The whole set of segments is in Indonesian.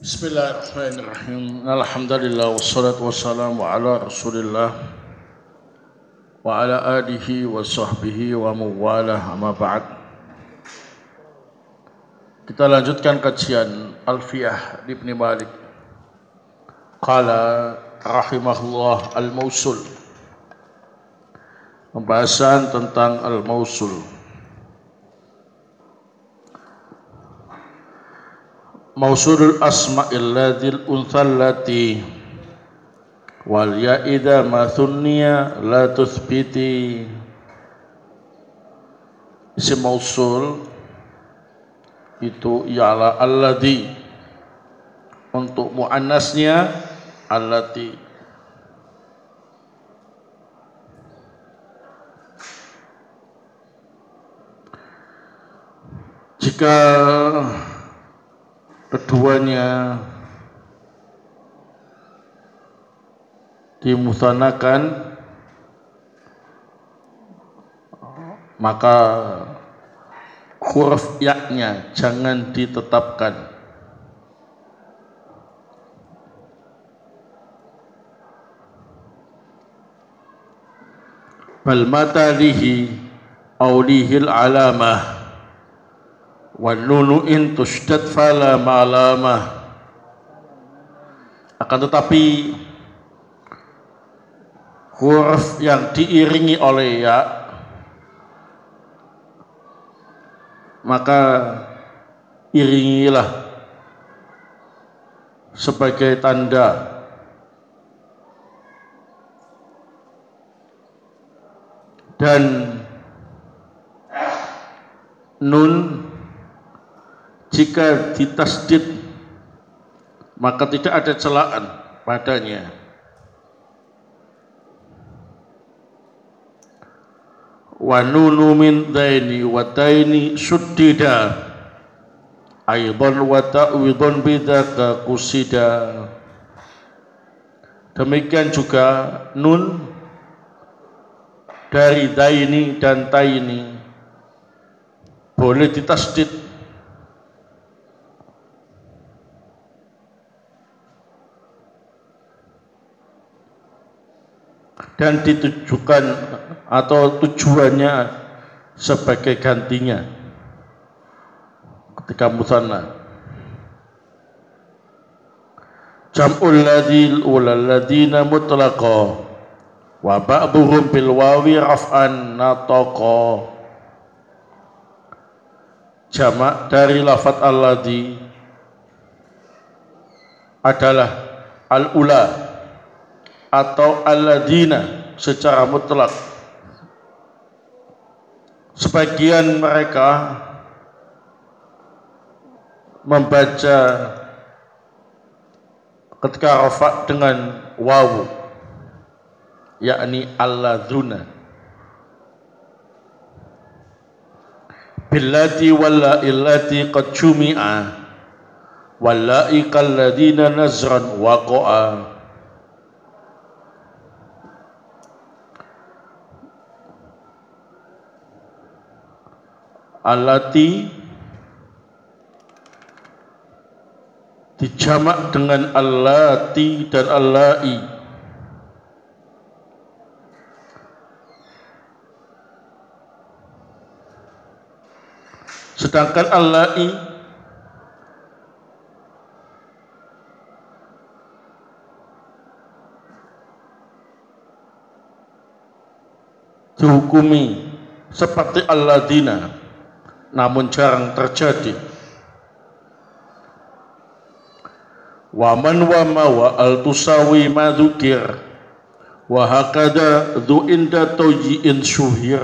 Bismillahirrahmanirrahim. Alhamdulillah wassalatu wassalamu ala Rasulillah wa ala alihi wa sahbihi wa mawalah, amma ba'd. Kita lanjutkan kajian Alfiyah Ibn Malik. Qala rahimahullah al-Mausul. Pembahasan tentang al-Mausul. Mausulul asma'il ladhil unthallati wal ya'idha ma thunniya la tuthbiti. Isim mausul itu ialah alladhi, untuk muannasnya allati. Jika keduanya dimutsanakan, maka huruf ya-nya jangan ditetapkan. Bal matalihi aulihil alamah wan nunu in tushdad fala ma'lamah. Akan tetapi huruf yang diiringi oleh ya, maka iringilah sebagai tanda. Dan nun jika ditasdid maka tidak ada celaan padanya. Wa nunu min daini wa daini suddida aidan wa ta'widun bidzaka qusida. Demikian juga nun dari daini dan taini boleh ditasdid dan ditujukan atau tujuannya sebagai gantinya ketika mutsanna. Jam'ul ladhil ulal ladhina mutlaqa wa ba'duhum bil wawi raf'an nataqa. Jamak dari lafaz alladhi adalah al-ula atau alladina secara mutlak. Sebagian mereka membaca ketika rafa' dengan wawu, yakni alladzuna. Billati walla illati qad jumi'a walla'i kalladina nazran waqa'a. Allati dijamak dengan allati dan allai. Sedangkan allai dihukumi seperti alladina, namun jarang terjadi. Wa man wa ma wa al tusawi ma dzukir wa hakada dzu inda tawji'in syuhir.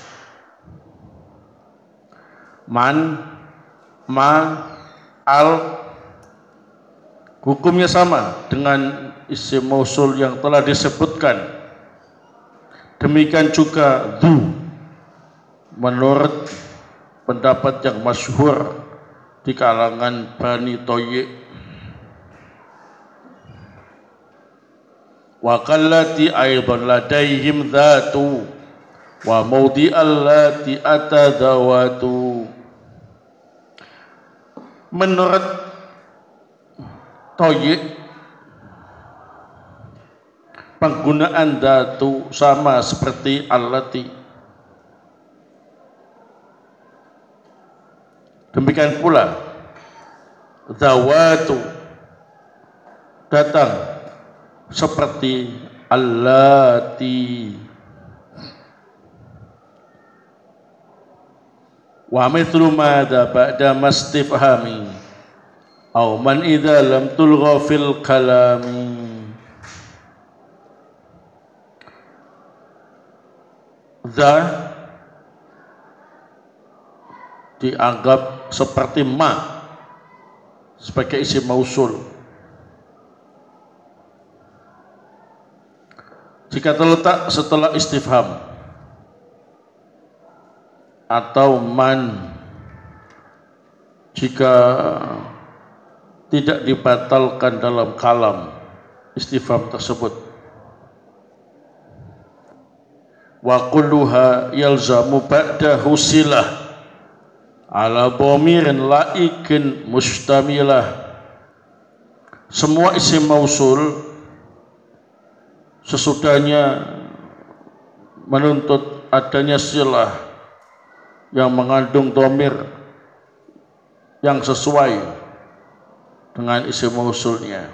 Man, ma, al hukumnya sama dengan isim mausul yang telah disebutkan. Demikian juga dzu menurut pendapat yang masyhur di kalangan Bani Toyik. Wa kallati aidan ladaihim dhatu wa mawdi'al lati atadawatu. Menurut toyik, penggunaan datu sama seperti allati. Demikian pula zawatu datang seperti allati. Wa mithlu madza ba'da mastifhami aw man idza lam tulgha fil kalami. Za dianggap seperti ma sebagai isim mausul jika terletak setelah istifham atau man jika tidak dibatalkan dalam kalam istifham tersebut. Wa kulluha yalzamu ba'dahu silah ala dhamirin laikin mustamilah. Semua isim mausul sesudahnya menuntut adanya silah yang mengandung dhamir yang sesuai dengan isim mausulnya.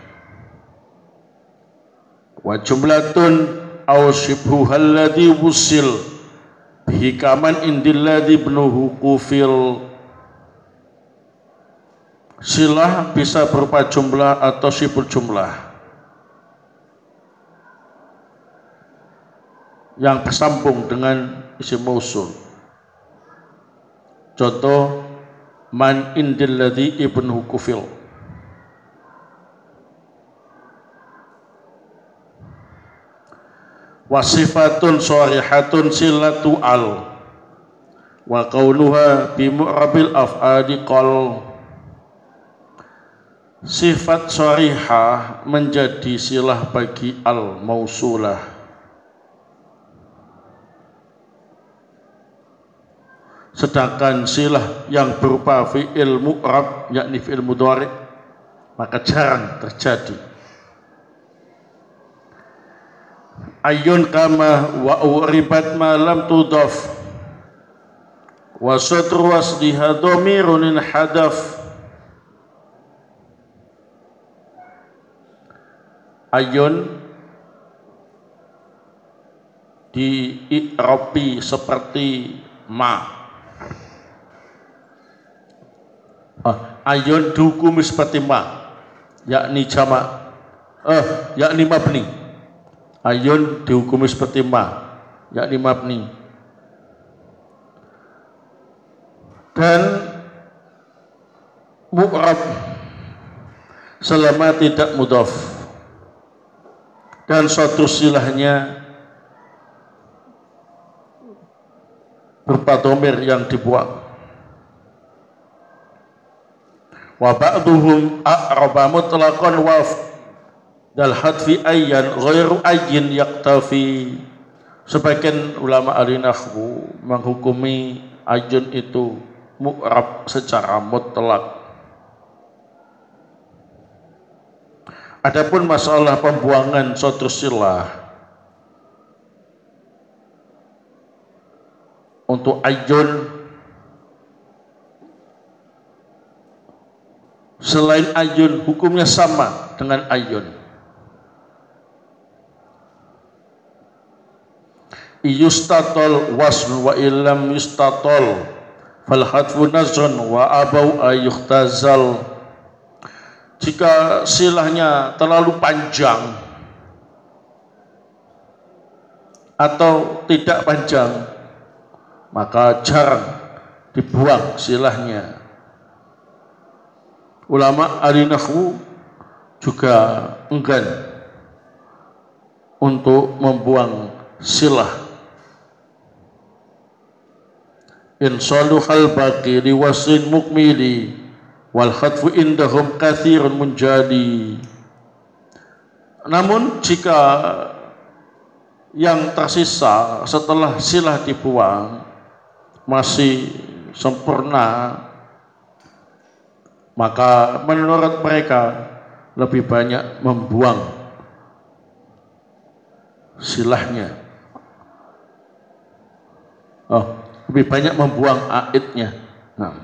Wa jumlatun aw shibhuha alladhi wusil bihi kaman indilladhi ibnuhu kufil. Silah bisa berupa jumlah atau sibul jumlah yang bersambung dengan isim mausul. Contoh man indilladhi ibnuhu kufil. Wasifatun sharihatun silatu al wa qawluha bi mu'rabil af'adi qal. Sifat sharihah menjadi silah bagi al mausulah. Sedangkan silah yang berupa fi'il mu'rab yakni fi'il mudhari' maka jarang terjadi. Ayun kama wa uribat ma lam tudaf wa sadru wasliha dhamirun hadaf. Ayun di i'rabi seperti ma. Ayun dihukumi seperti ma yakni jamak yakni mabni. Ayun dihukumi seperti ma yakni mabni. Dan mu'rab selama tidak mudhaf dan suatu silahnya berupa dhamir yang dibuang. Wa ba'duhum a'raba mutlaqan wa dal hadfi ayyan ghairu ayyin yaktafi. Sebagian ulama ahli nahwu menghukumi ayun itu mu'rab secara mutlak. Adapun masalah pembuangan suatu silah untuk ayun selain ayun hukumnya sama dengan ayun. Yustatol wasl wa illam yustatol fal hadfu nazrun wa abau ayuhtazal. Jika silahnya terlalu panjang atau tidak panjang maka jarang dibuang silahnya. Ulama ahli nahwu juga enggan untuk membuang silah. In saluhal baqi liwasin mukmili wal khatfu indahum kathirun munjadi. Namun jika yang tersisa setelah silah dibuang masih sempurna, maka menurut mereka lebih banyak membuang silahnya. Lebih banyak membuang aidnya. Nah.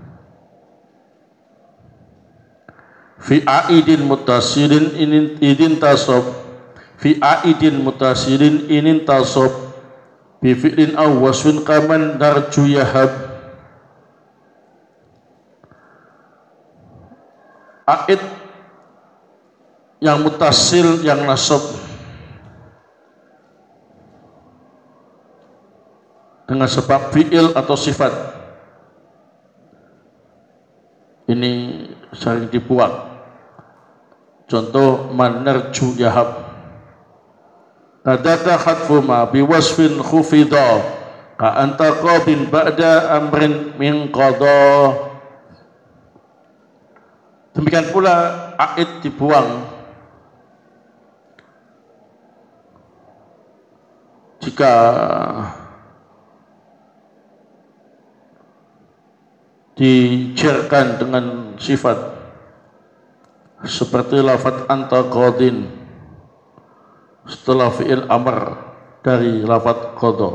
Fi aidin mutasirin idin tasob. Fi aidin mutasirin inin tasob. Bi fi'lin aw wasfin kaman darju yahab. Aid yang mutasil, yang nasab dengan sebab fi'il atau sifat, ini sering dibuang. Contoh man narju yahab. Nadaka khatfu ma biwasfin khufidha ka anta qadin ba'da amrin min qadha. Demikian pula aid dibuang jika dijarkan dengan sifat seperti lafaz anta qadin setelah fi'il amr dari lafaz qadha.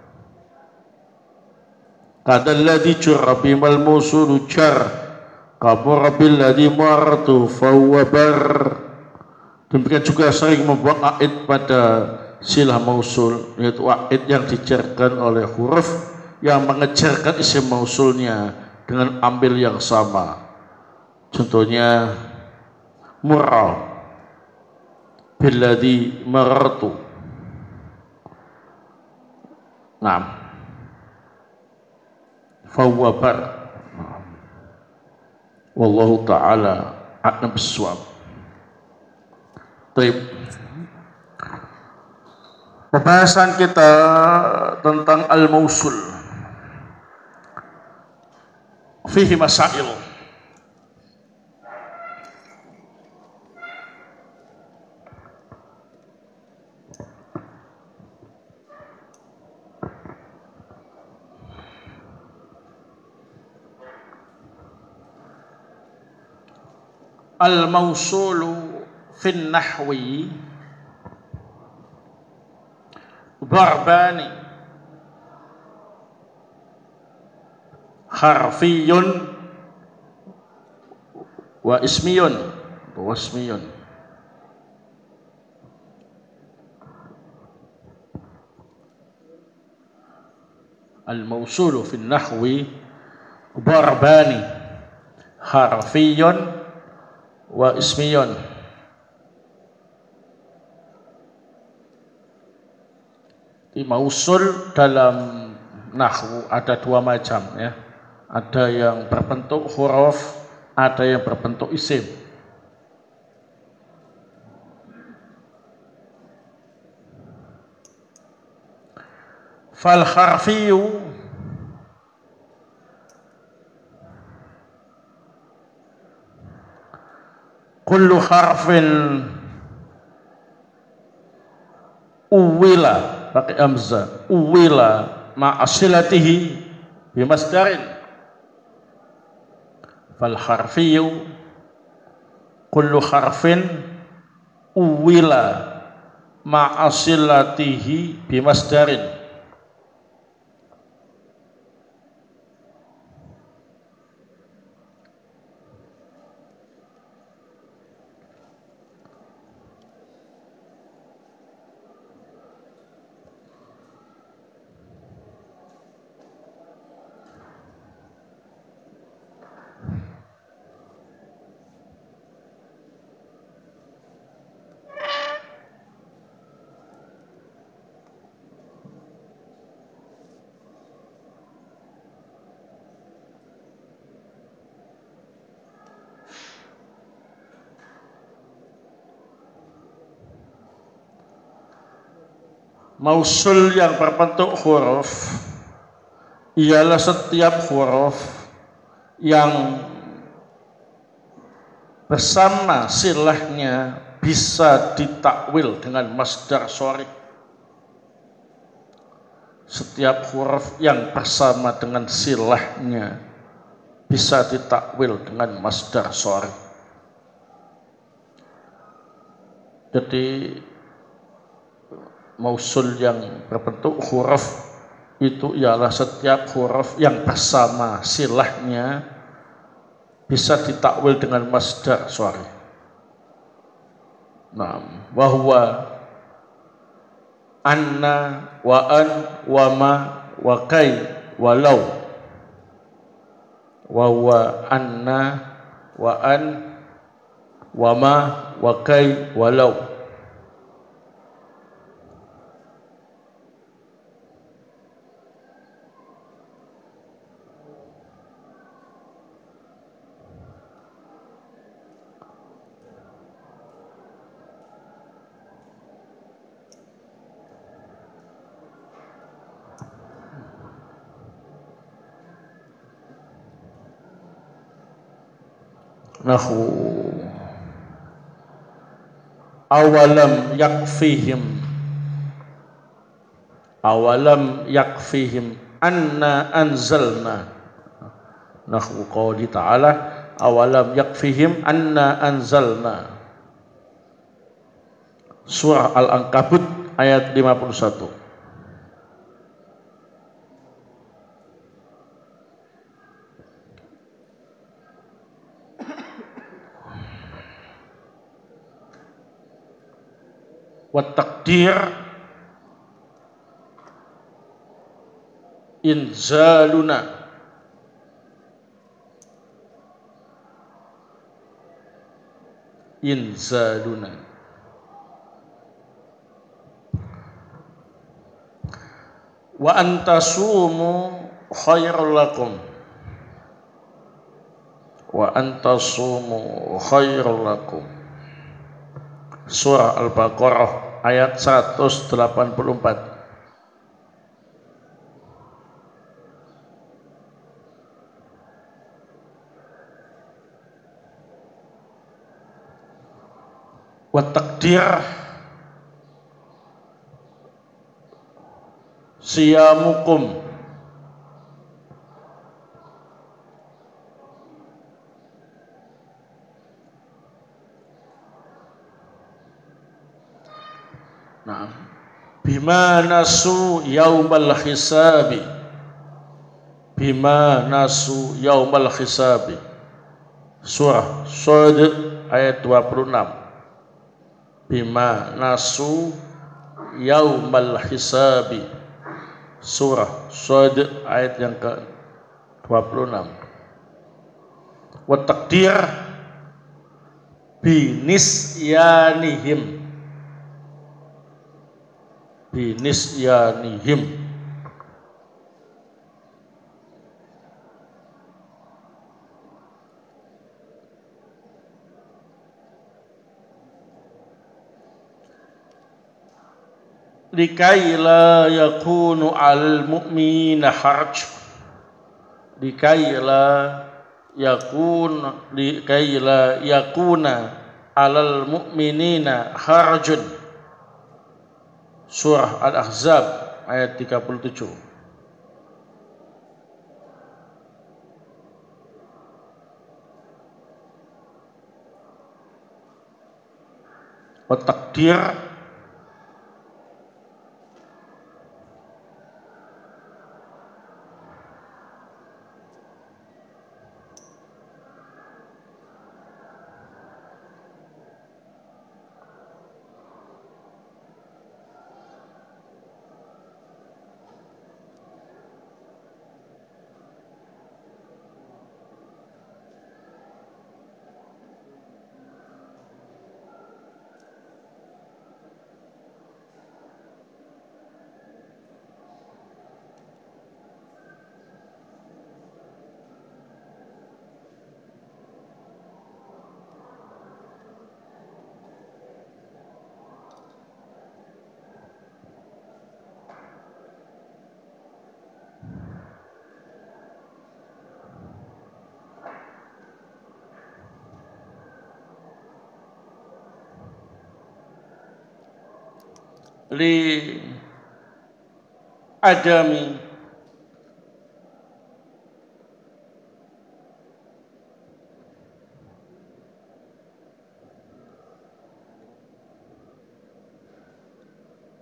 Kadalladhi jarra bimal musulu jar kabur billadhi martu fawwabar. Demikian juga sering membuang aid pada silah mausul, yaitu aid yang dijarkan oleh huruf yang mengejarkan isim mausulnya dengan ambil yang sama. Contohnya murra billadhi martu. Naam. Fawwabar. Wallahu ta'ala a'lam bissawab. Baik. Pembahasan kita tentang al-mausul. Fihi masail. Al-mausulu fin nahwi darbani harfiyun wa ismiyun. Al-mausulu fin nahwi darbani harfiyun wa ismiyun. Di mausul dalam nahwu ada dua macam ya. Ada yang berbentuk huruf, ada yang berbentuk isim. Fal harfiyu kullu harfin uwila pakai hamzah, uwila ma'asilatihi bimasdarin. Fal harfiyu kullu harfin uwila ma'asilatihi bimasdarin. Mausul yang berbentuk huruf ialah setiap huruf yang bersama silahnya bisa ditakwil dengan masdar sharif. Setiap huruf yang bersama dengan silahnya bisa ditakwil dengan masdar sharif. Jadi mausul yang berbentuk huruf itu ialah setiap huruf yang bersama silahnya bisa ditakwil dengan masdar suari. Nah, wahwa anna wa an wa ma wa kai walau, wahwa anna wa an wa ma wa kai walau. Nahu awalam yakfihim anna anzalna. Nahu qouli ta'ala awalam yakfihim anna anzalna. Surah Al-Ankabut ayat 51. Wa taqdir inzaluna. Wa antasumu khairul lakum. Surah Al-Baqarah ayat 184. Wa taqdir siyamukum. Nah, bima nasu yaumal hisabi. Surah Shad ayat 26. Bima nasu yaumal hisabi. Surah Shad ayat yang ke-26. Wa taqdir binisyanihim. Likai la yakunu al mu'mina harj. Likai la yakuna alal mu'minina harjun. Surah Al-Ahzab ayat 37. Wa taqdir li adami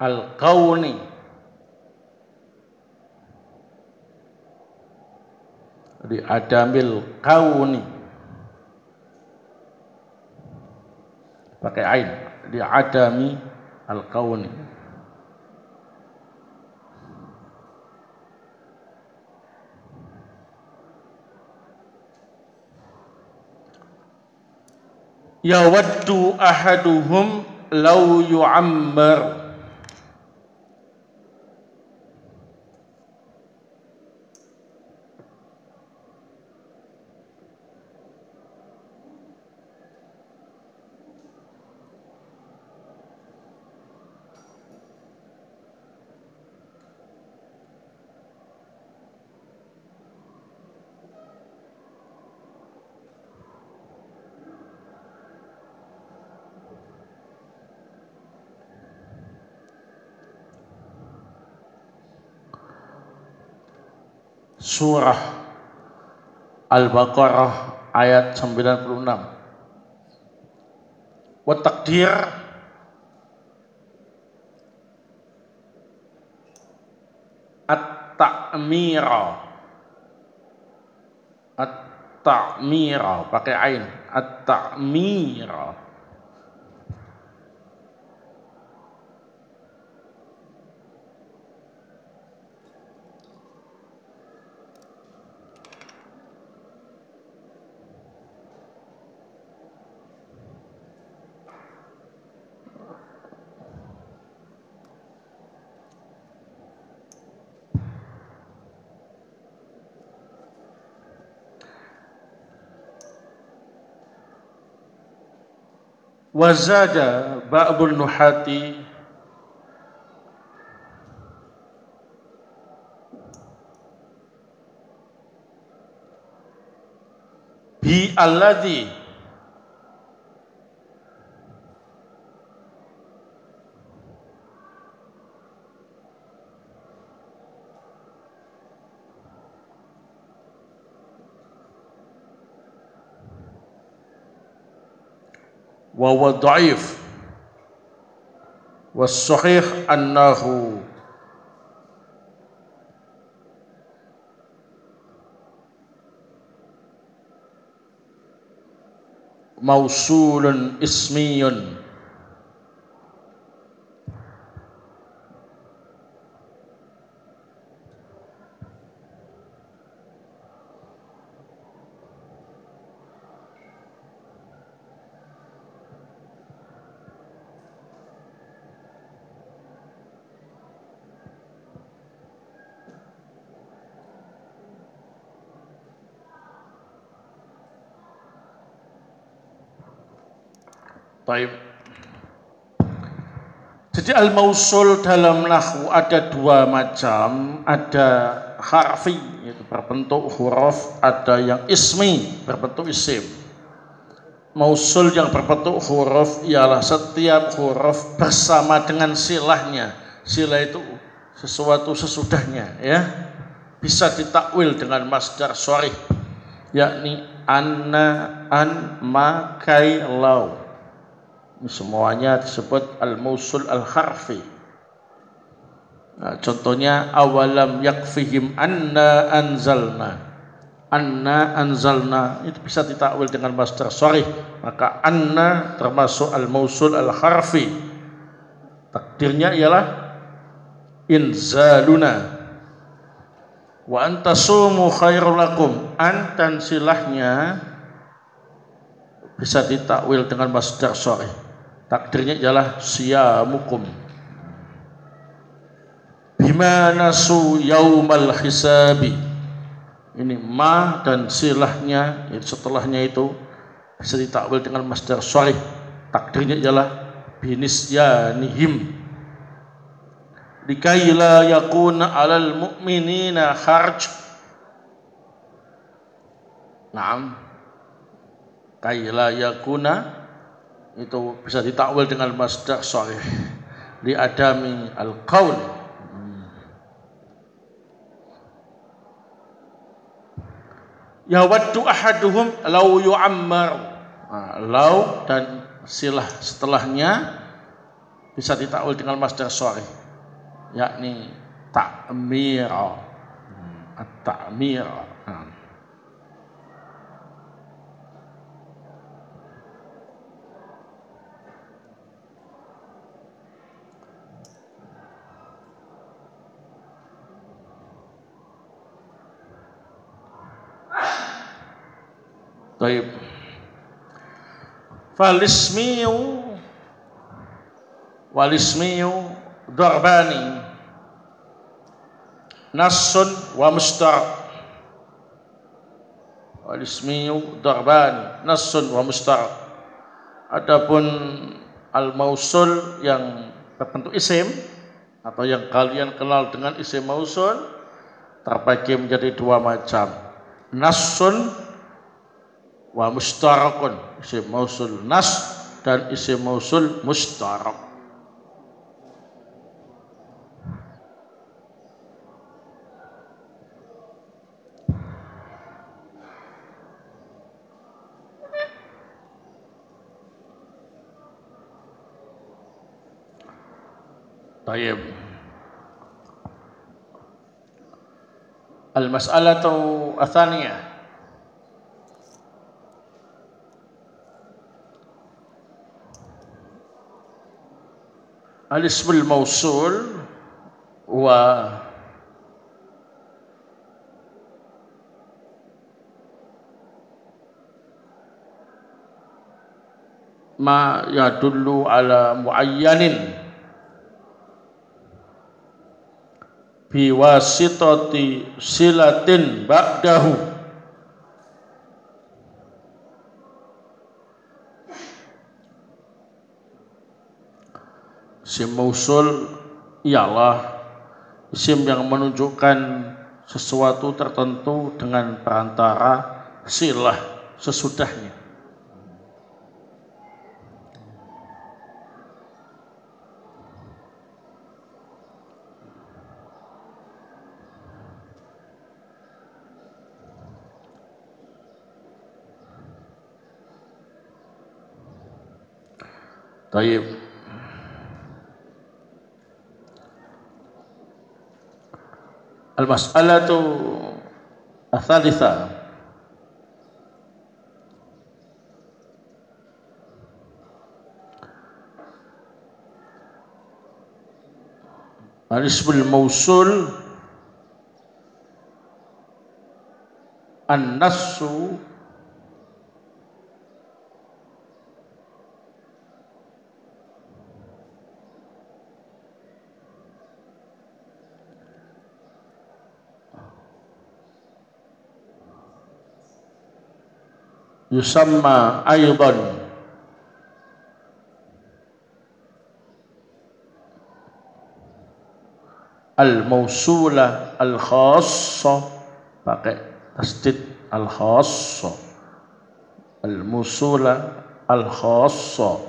al-kauni, di adamil kauni, pakai ain, di adami al-kauni. Yawaddu ahaduhum law yu'ammar, surah Al-Baqarah ayat 96. Wa takdir at-ta'mira, at-ta'mira pakai ain, at-ta'mira. Wazada ba'dul nuhati bi alladhi wa huwa dhaif was sahih annahu mausulun ismiyun Baik. Jadi al-mausul dalam nahwu ada dua macam, ada harfi yaitu berbentuk huruf, ada yang ismi berbentuk isim. Mausul yang berbentuk huruf ialah setiap huruf bersama dengan silahnya. Silah itu sesuatu sesudahnya, ya. Bisa ditakwil dengan masdar sharih, yakni anna, an, ma, kai, lau. Semuanya disebut al-mausul al-harfi. Nah, contohnya awalam yakfihim anna anzalna. Anna anzalna itu bisa ditakwil dengan masdar sharih, maka anna termasuk al-mausul al-harfi. Takdirnya ialah inzaluna. Wa antasumu khairul lakum. An dan silahnya bisa ditakwil dengan masdar sharih. Takdirnya ialah siyamukum. Bima nasu yaumal hisabi. Ini ma dan silahnya setelahnya itu bisa ditakwil dengan masdar sharih. Takdirnya ialah binisyanihim. Likai la yakuna 'alal mu'minina harj. Naam. Kai la yakuna itu bisa ditakwil dengan masdar sharih li adami al-qaul. Yawaddu ahaduhum law yu'ammar. Law dan silah setelahnya bisa ditakwil dengan masdar sharih, yakni ta'mira. At-ta'mira. Baik. Walismiyu darbani nassun wa musta'ab. Walismiyu darbani nassun wa musta'ab. Adapun al-mausul yang berbentuk isim atau yang kalian kenal dengan isim mausul terbagi menjadi dua macam. Nassun wa mustarakun, isim mausul nas dan isim mausul mustarak. Baik. Al-mas'alatu atsaniyah. Al-ismul mausul wa ma yadullu ala muayyanin biwasitati silatin ba'dahu. Isim mausul ialah isim yang menunjukkan sesuatu tertentu dengan perantara silah sesudahnya. Taib. Al-mas'alatu ats-tsalitsah. Al-ismul mausul an-nassu yusamma aidan al-mausula al-khassa, pakai tasdid al-khassa, al-mausula al-khassa,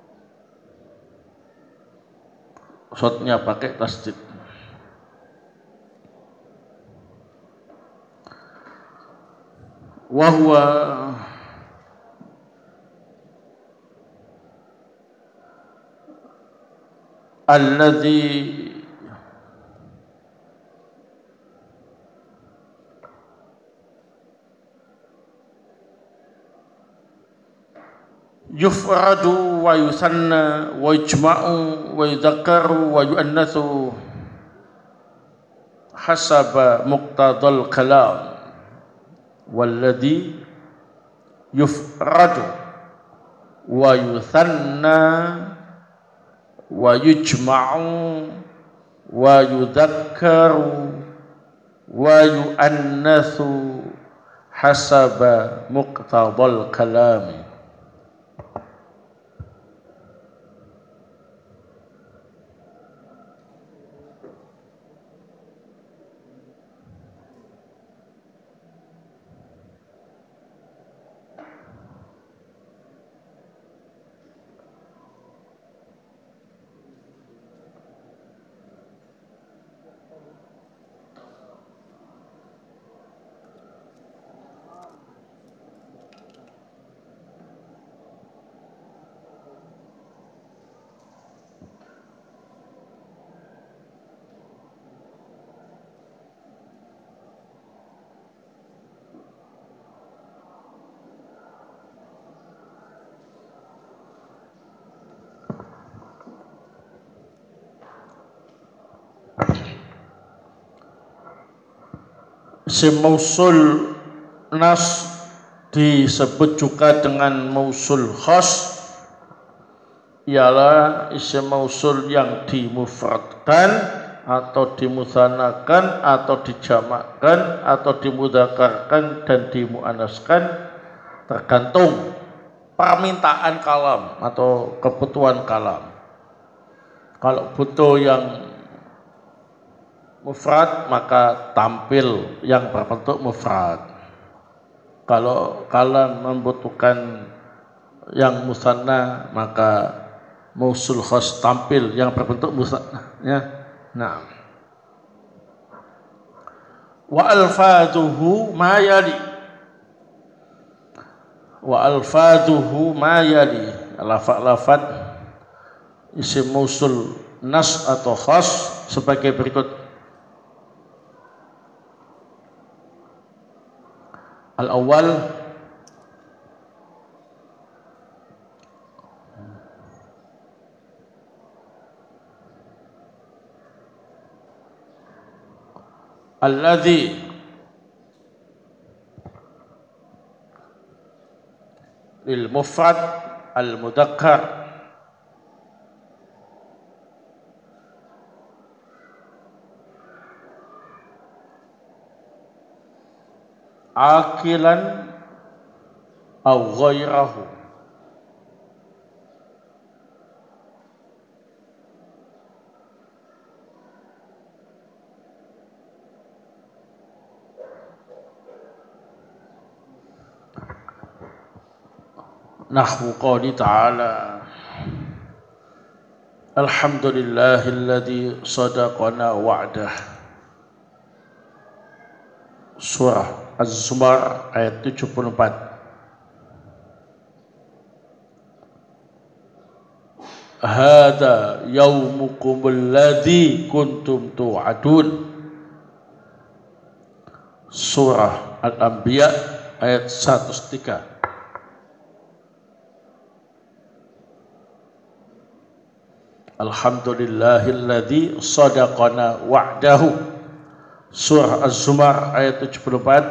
shotnya pakai tasdid. Wa huwa alladzi yufradu wa yusanna wa yujma'u wa yudhakkaru wa yu'annathu hasaba muqtadal kalam. Walladzi yufradu wa yuthanna wa yujma'u wa yudhakkaru wa yu'annathu hasaba muqtadal kalami. Isim mausul nas disebut juga dengan mausul khas, ialah isim mausul yang dimufradkan atau dimusannakan atau dijamakkan atau dimudzakarkan dan dimuannaskan tergantung permintaan kalam atau kebutuhan kalam. Kalau butuh yang mufrad maka tampil yang berbentuk mufrad. Kalau kalam membutuhkan yang musanna maka mausul khas tampil yang berbentuk musanna, ya. Nah, wa alfaduhu ma yali, wa alfaduhu ma yali, lafaz-lafaz isim mausul nas atau khas sebagai berikut. Al-awwal alladhi lil mufrad al mudzakkar akilan aw ghairahu. Nahwu qouli ta'ala alhamdulillahilladzi sadaqana wa'dah. Surah Az-Zumar ayat 74. Hada yaumukumul ladzi kuntum tu'adun. Surah Al-Anbiya ayat 103. Alhamdulillahilladzi sadaqana wa'dahu. Surah Az-Zumar ayat 74.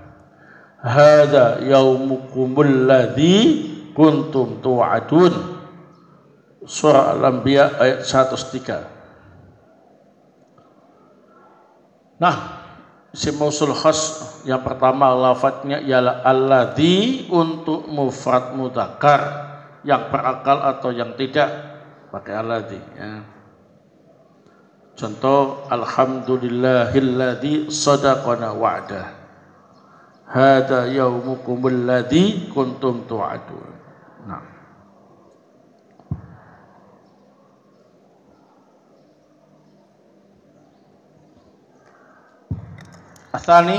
Hada yaumukumul ladzi kuntum tu'adun. Surah Al-Anbiya ayat 103. Nah, isim mausul khas yang pertama lafadznya ialah alladzi untuk mufrad mudzakkar yang berakal atau yang tidak pakai alladzi, ya. Contoh alhamdulillahilladzi sadaqana wa'dah. Hada yaumukumul ladzi kuntum tu'adun. Nah, asani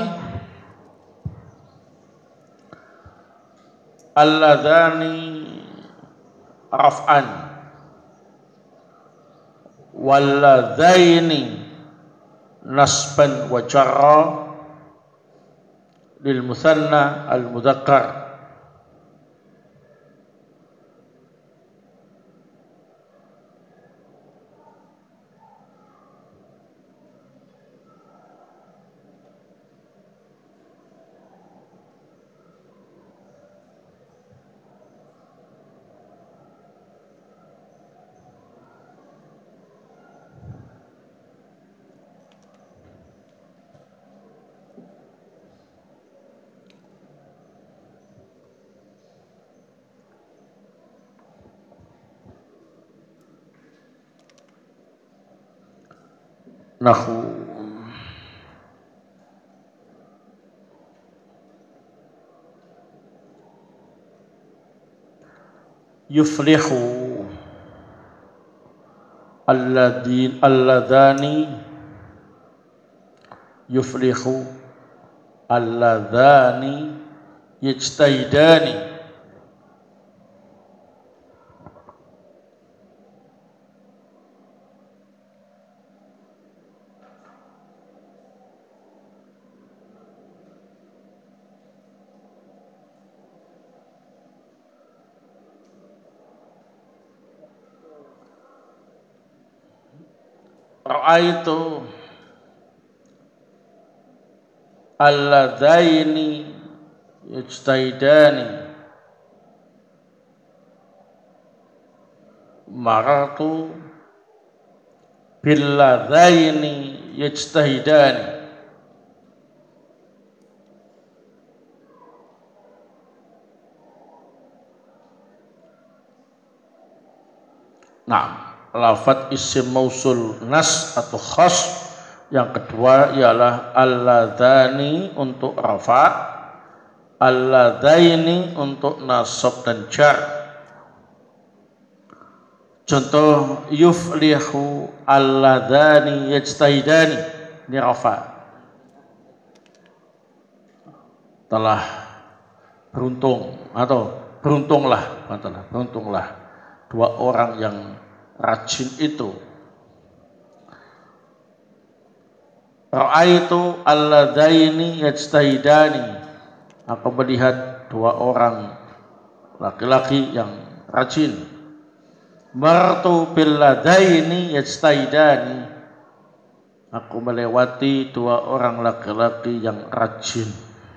alladzani raf'an walladzaini nasban wa jarra lil musanna al mudzakkar. Nahwu yuflihu alladzani yuflihu alladzani yajtahidani. Ra'aitu alladzaini yajtahidani marartu billadzaini yajtahidani. Nah, lafadz isim mausul nas atau khas. Yang kedua ialah alladzani untuk rafa, alladzaini untuk nasab dan jar. Contoh yuflihu alladzani yajtahidani, ini rafa. Telah beruntung atau beruntunglah dua orang yang rajin itu. Ra'aitu alladzaini yajtahidani, aku melihat dua orang laki-laki yang rajin. Martu billadzaini yajtahidani, aku melewati dua orang laki-laki yang rajin.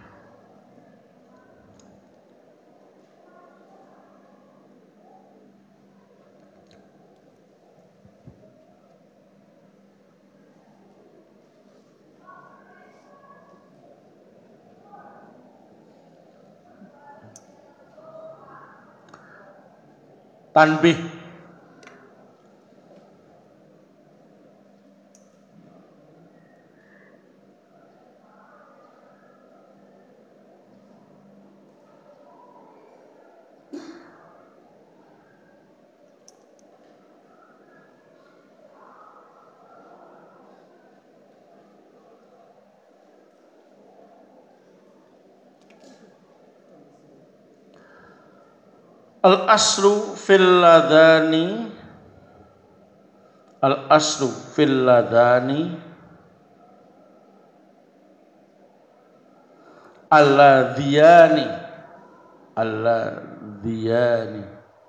Tanbih, al-aslu fil ladhani, al-aslu fil ladhani alladhiyani, alladhiyani.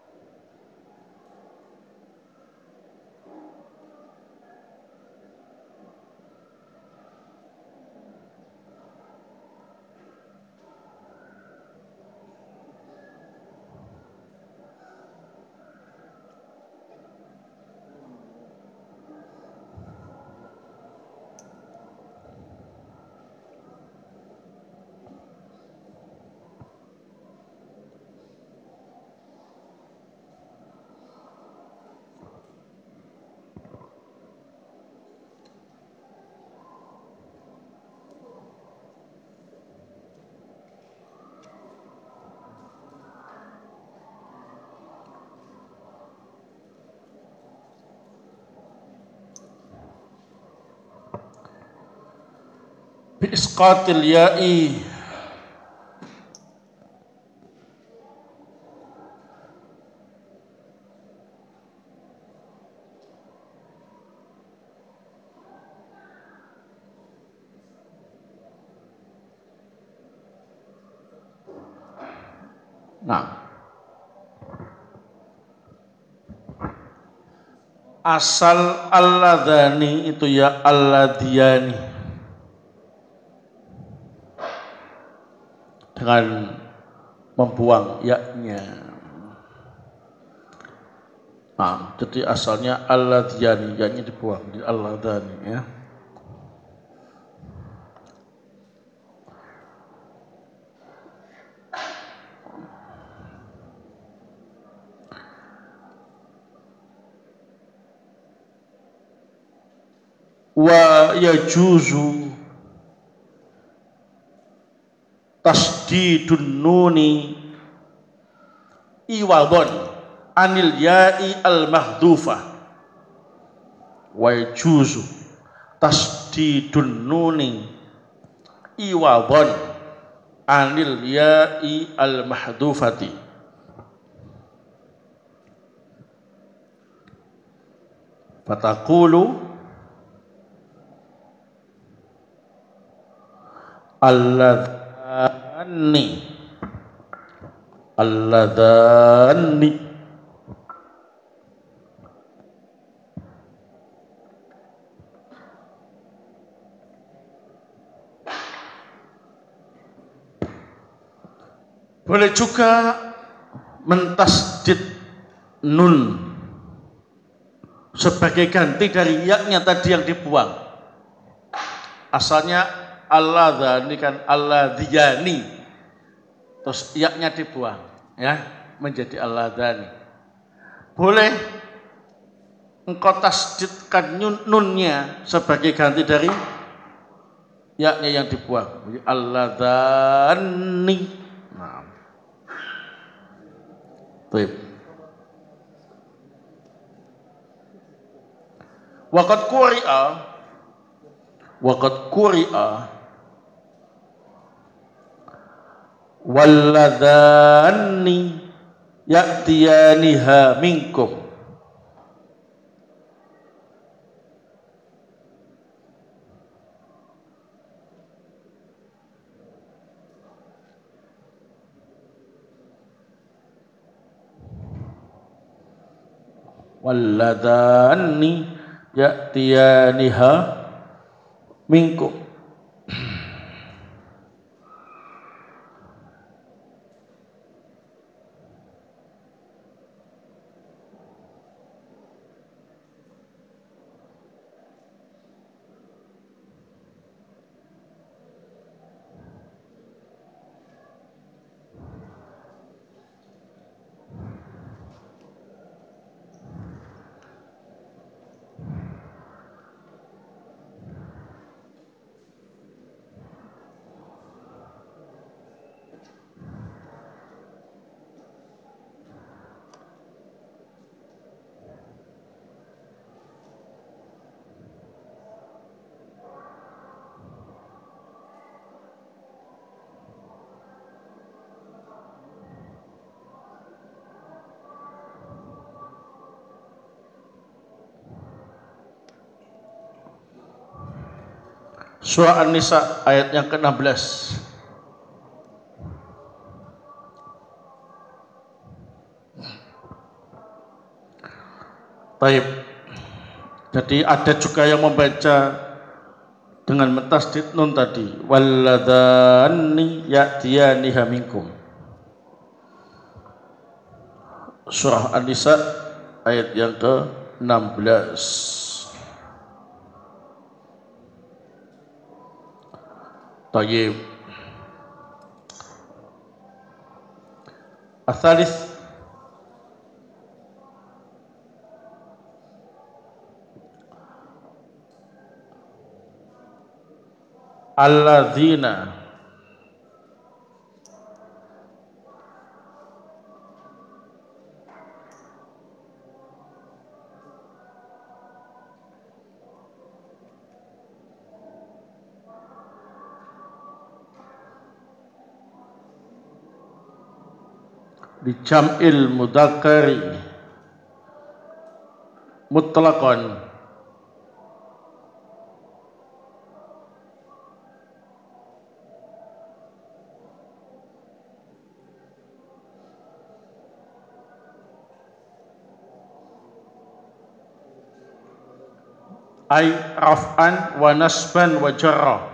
Bi isqatil ya'i, nah, asal alladzani itu ya alladhiyani dengan membuang ya-nya. Nah, jadi asalnya alladhiyani, ya-nya dibuang, di alladzani ya. Wa yajuzu tasdidun nuni iwadon anil ya'i al mahdhufah. Wa yajuzu tasdidun nuni iwadon anil ya'i al mahdhufati. Fataqulu alladhani, alladhani. Boleh juga mentasdid nun sebagai ganti dari yaknya tadi yang dibuang. Asalnya alladzani kan alladziyani, terus yaknya dibuang ya menjadi alladzani. Boleh engkau tasdidkan nunnya sebagai ganti dari yaknya yang dibuang, alladzani. Nah, baik. Waqad quri'a walladzani ya'tiyaniha minkum. Walladzani ya'tiyaniha minkum. Surah An-Nisa ayat yang ke-16. Baik. Jadi ada juga yang membaca dengan mentasdid nun tadi, walladzani ya'tiyaniha minkum. Surah An-Nisa ayat yang ke-16. Tayyib. Atsalis alladzina di jam'il mudzakkari mutlaqan ay raf'an wa nasban wa jarra.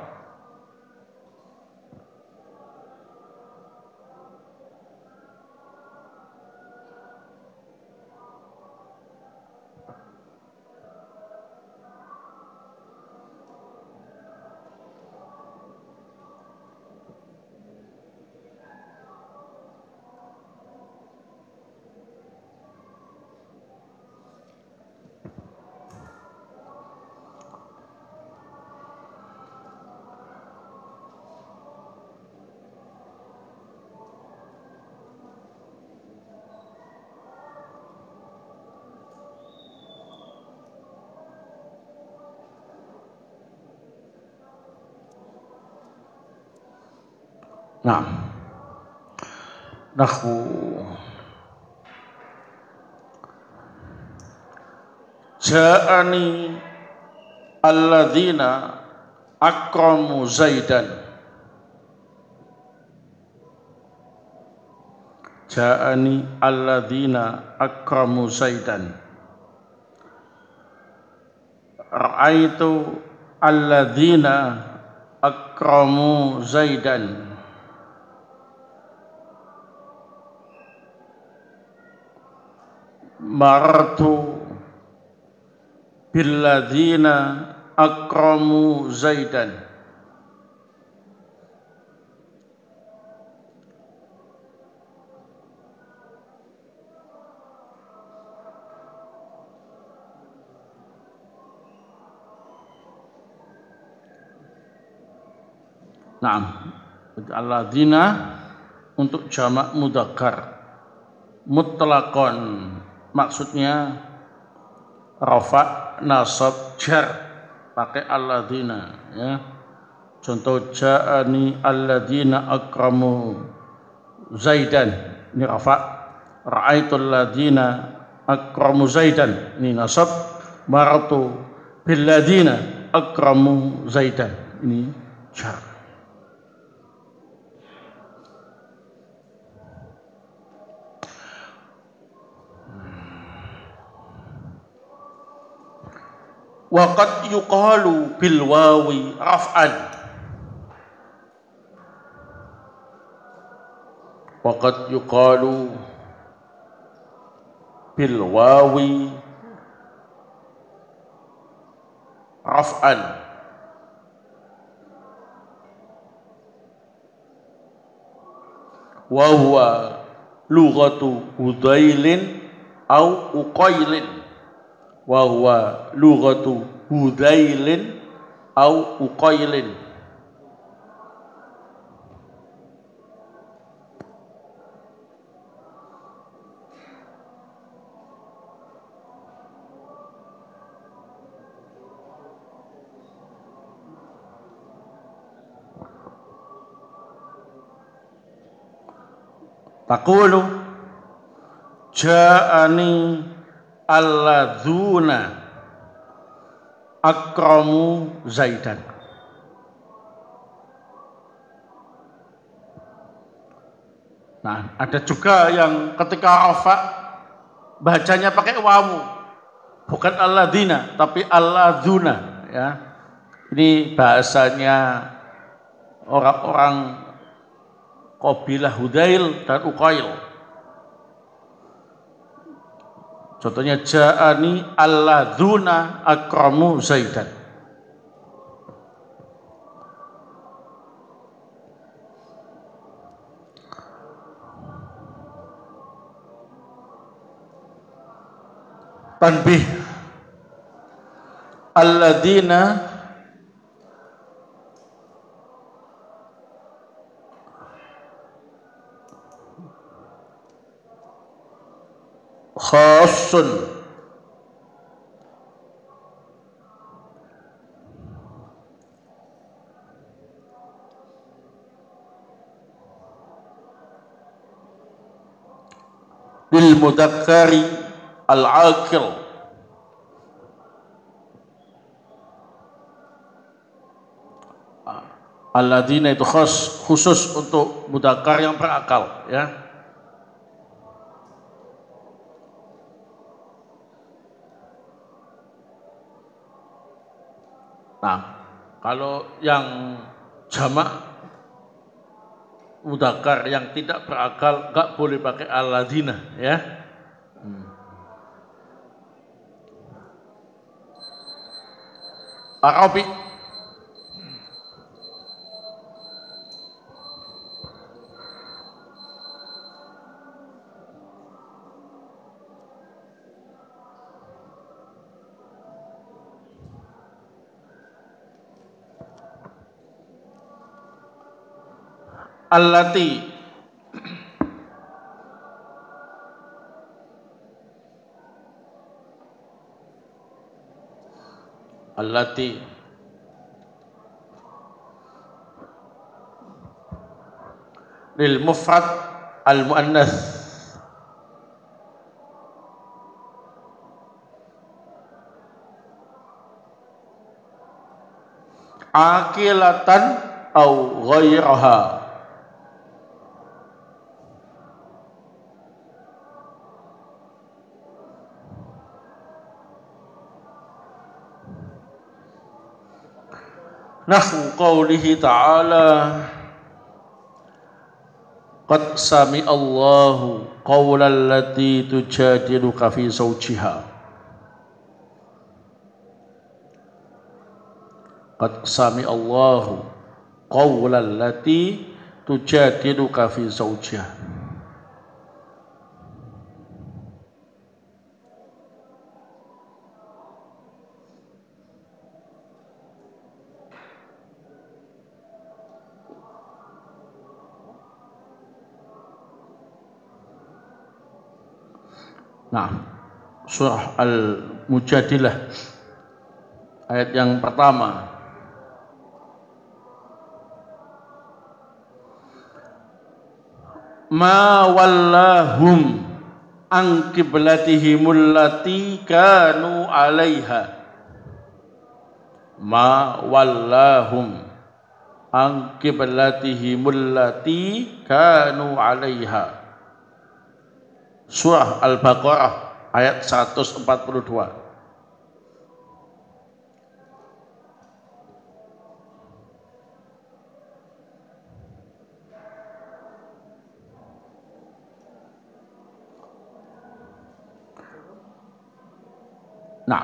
Nah, nahwu ja'ani alladzina akramu zaidan. Ja'ani alladzina akramu zaidan. Ra'aitu alladzina akramu zaidan. marartu billadzina akramu Zaidan. Naam, alladzina untuk jamak mudzakkar mutlaqon, maksudnya rafa, nasab, jar pakai alladzina ya. Contoh ja'ani alladzina akramu Zaidan, ini rafa. Ra'aitul ladzina akramu Zaidan, ini nasab. Maratu bil ladzina akramu Zaidan, ini jar. Wa qad yuqalu bil wawi raf'an. Wa qad yuqalu bil wawi raf'an. Wa huwa lughatu Hudailin au Uqailin. Wa huwa lughatu Hudailin au Uqailin. Taqulu ja'ani alladzuna akramu Zaidan. Nah, ada juga yang ketika rafa bacanya pakai wawu, bukan alladzina tapi alladzuna ya. Ini bahasanya orang-orang qabilah Hudail dan Uqail. Contohnya ja'ani alladzuna akramu Zaidan. Tanbih alladzina khassun bil mudzakkari al-aqil. Alladzina itu khusus untuk mudzakkar yang berakal ya. Nah, kalau yang jamak mudzakkar yang tidak berakal enggak boleh pakai alladzina ya. Arabi allati allati lil mufrad al muannats aqilatan au ghairaha. Nahwu qawlihi ta'ala Qad sami Allahu qawlal lati tujadiluka fi zawjiha. Qad sami Allahu qawlal lati tujadiluka fi zawjiha. Nah, surah Al-Mujadilah ayat yang pertama. Ma wallahum an qiblatihimul lati kanu 'alaiha. Ma wallahum an qiblatihimul lati kanu 'alaiha. Surah Al-Baqarah ayat 142. Nah,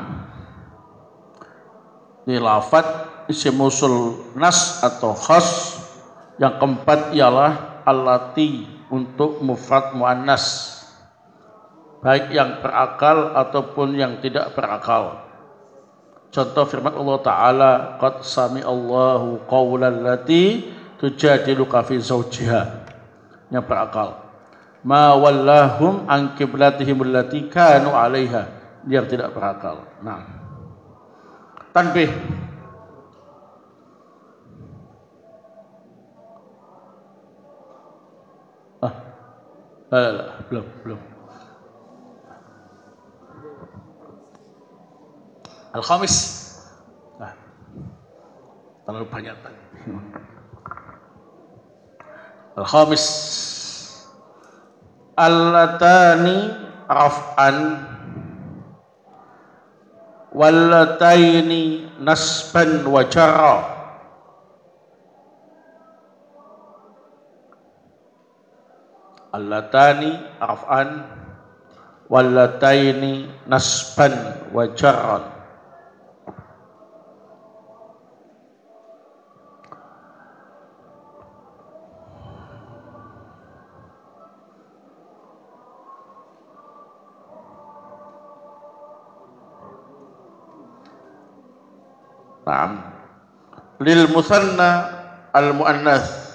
ini lafadz isim usul nas atau khas. Yang keempat ialah allati untuk mufrad muannas, baik yang berakal ataupun yang tidak berakal. Contoh firman Allah Ta'ala, qad sami Allahu qawlal lati tujadiluka fi zawjiha, yang berakal. Ma wallahum an qiblatihim allati kanu 'alaiha, yang tidak berakal. Nah, tanbih. Belum. Al-Khamis. Nah, terlalu banyak tadi. Al-Khamis. Allatani raf'an wallataini nasban wa jarra. Allatani raf'an wallataini nasban wa jarra. Naam. Lil musanna al muannas.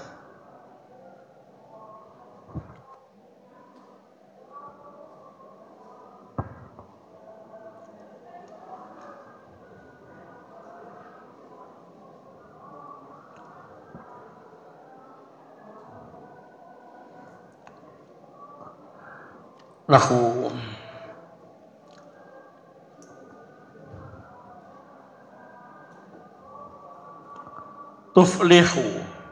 Lahu tuflihu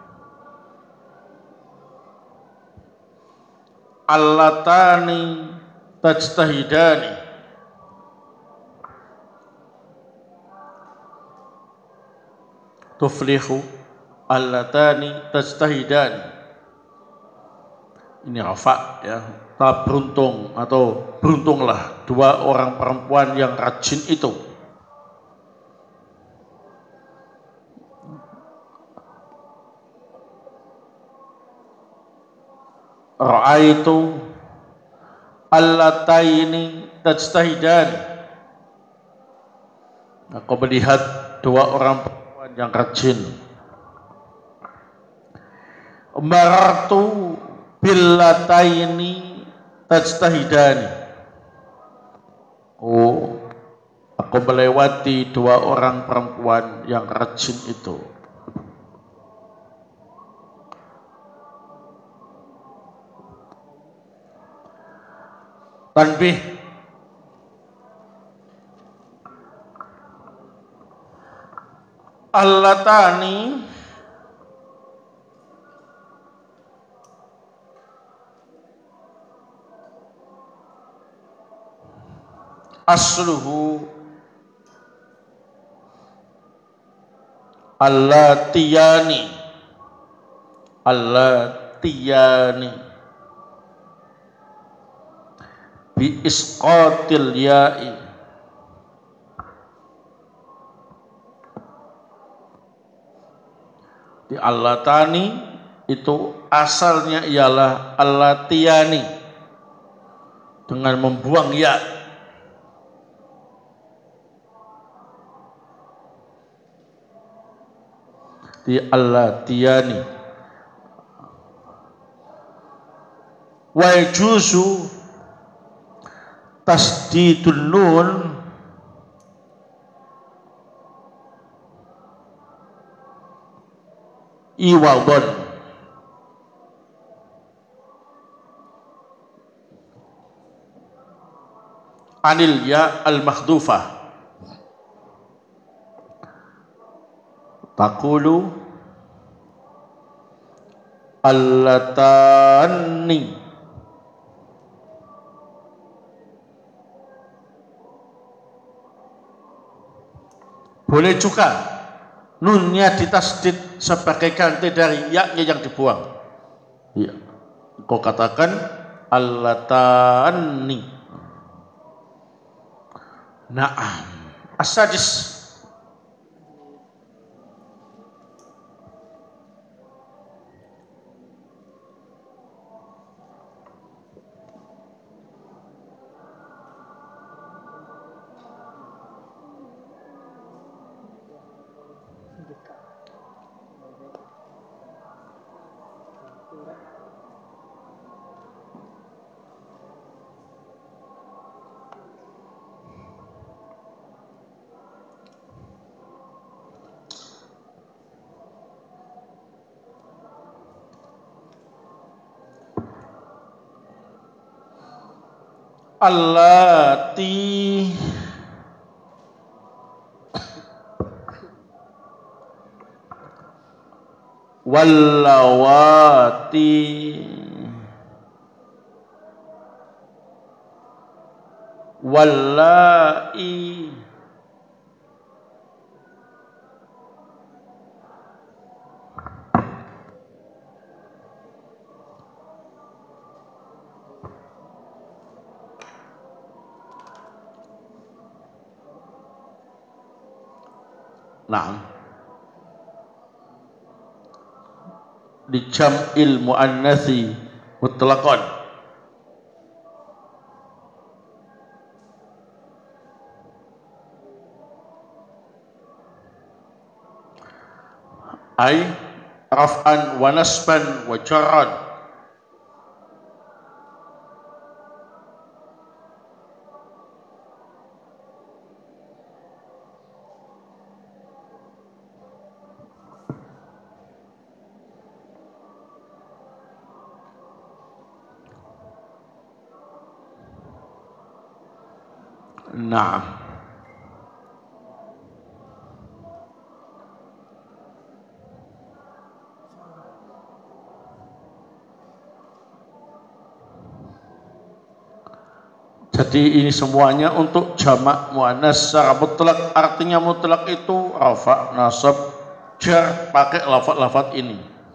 allatani tajtahidani. Tuflihu allatani tajtahidani. Ini rafa ya, tak beruntung atau beruntunglah dua orang perempuan yang rajin itu. Ra'aitu allataini tajtahidani. Aku melihat dua orang perempuan yang rajin. Marartu billataini tajtahidani. Oh, aku melewati dua orang perempuan yang rajin itu. Tanbih. Allatani asluhu allatiyani. Allatiyani. bi isqatil ya'i. Di allatani itu asalnya ialah allatiyani dengan membuang ya. Di allatiyani wa yajuzu tasdidun nun iwadon anil ya al-mahdufah. Taqulu allatani boleh juga nunnya ditasdid sebagai ganti dari ya-nya yang dibuang. Ya. Kau katakan allatani. Naam. As-sadis. Allati wallawati wallai Nah, di jam'il muannatsi mutlaqan ay raf'an wa nasban wa jarran. Naam. Jadi ini semuanya untuk jamak muannas secara mutlak, artinya mutlak itu rafa, nasab, jar pakai lafaz-lafaz ini.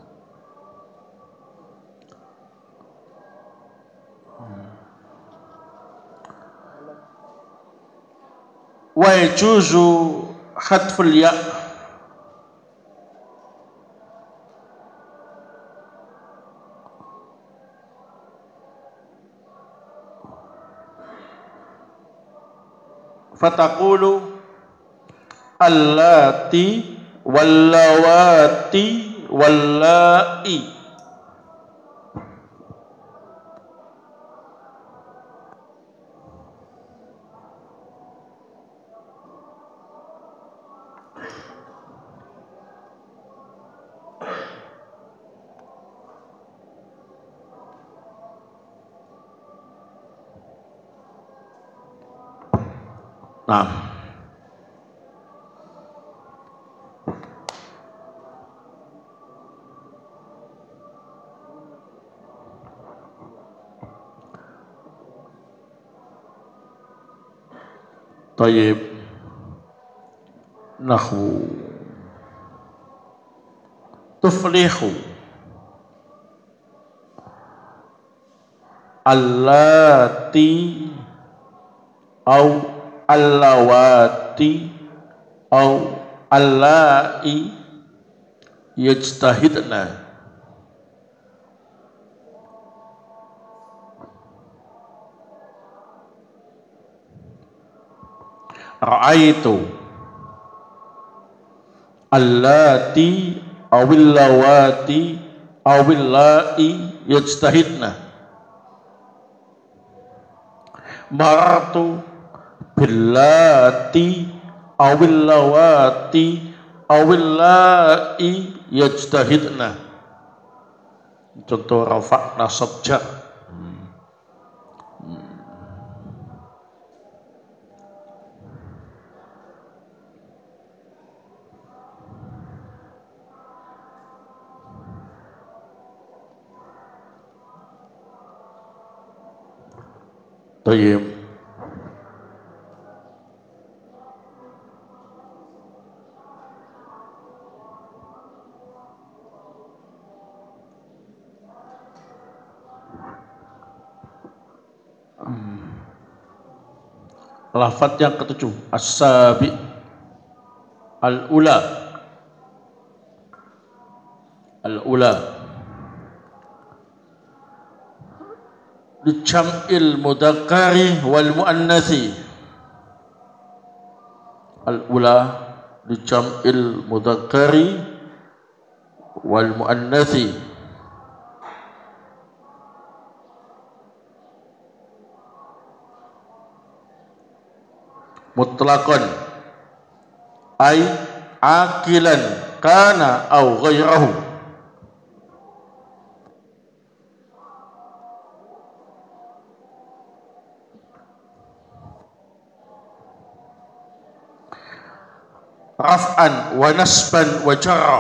Wa yajuzu hadful ya fataqulu allati wallawati wallai. Nah, tayyib nahwu tuflihu allati au allawati au allai yajtahidna. Ra'aitu allati awillawati awillai yajtahidna. Maratu billati awillawati awillai yajtahidna. Contoh rafa' nasab jar. Tayyib. Lafaz yang ketujuh, as-sabi al-ula. Al-ula di jam'il mudzakkari wal muannatsi. Al-ula di jam'il mudzakkari wal muannatsi. Mutlaqan ay akilan kana au ghairahu. Raf'an wa nasban wa jarra.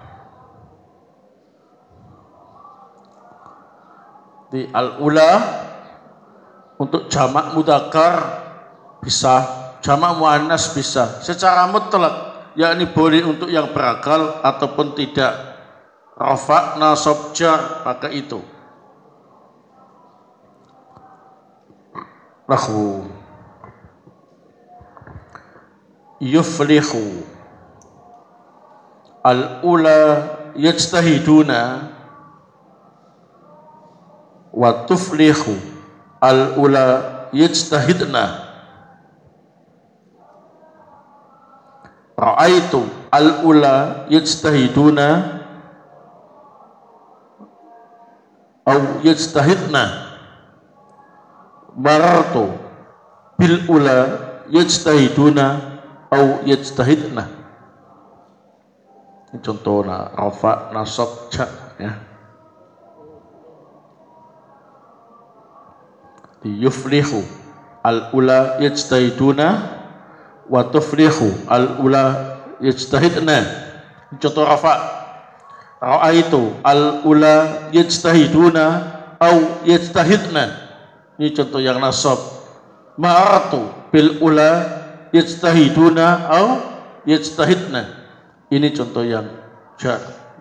Di al-ula untuk jamak mudzakkar bisa, jamak muannas bisa secara mutlak, yakni boleh untuk yang berakal ataupun tidak. Rafa' nasab jar pakai itu. Lahu yuflihu al-ula yajtahiduna wa tuflihu al-ula yajtahidna. Ra'aitu al-ula yajtahiduna au yajtahidna. Marartu bil ula yajtahiduna au yajtahidna. Ini contohnya rafa' nasab ja ya. Yuflihu al-ula yajtahiduna wa tuflihu al-ula yajtahidna. Contoh rafa'. Ra'aitu al-ula yajtahiduna au yajtahidna. Ini contoh yang nasab. Ma'artu bil ula yajtahiduna au yajtahidna. Ini contoh yang jar.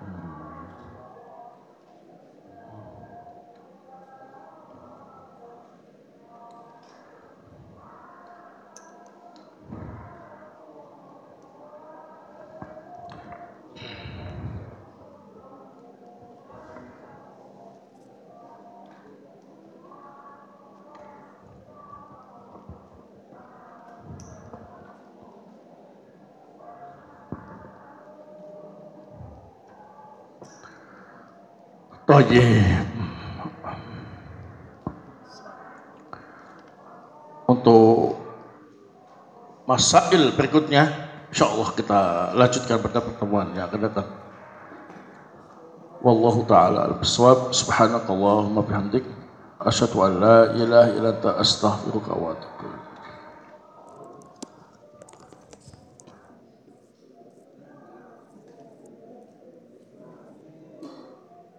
Tayyib. Untuk masail berikutnya insyaallah kita lanjutkan pada pertemuan yang akan datang. Wallahu taala al-bissawab. Subhanakallahumma bihamdik asyhadu an la ilaha illa anta astaghfiruka wa atubu ilaik.